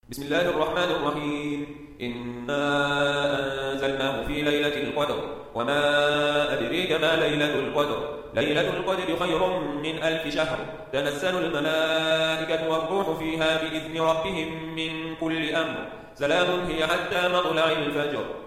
بسم الله الرحمن الرحيم. إنا أنزلناه في ليلة القدر وما أدريك ما ليلة القدر. ليلة القدر خير من 1000 شهر. تنزل الملائكة والروح فيها بإذن ربهم من كل أمر. سلام هي حتى مطلع الفجر.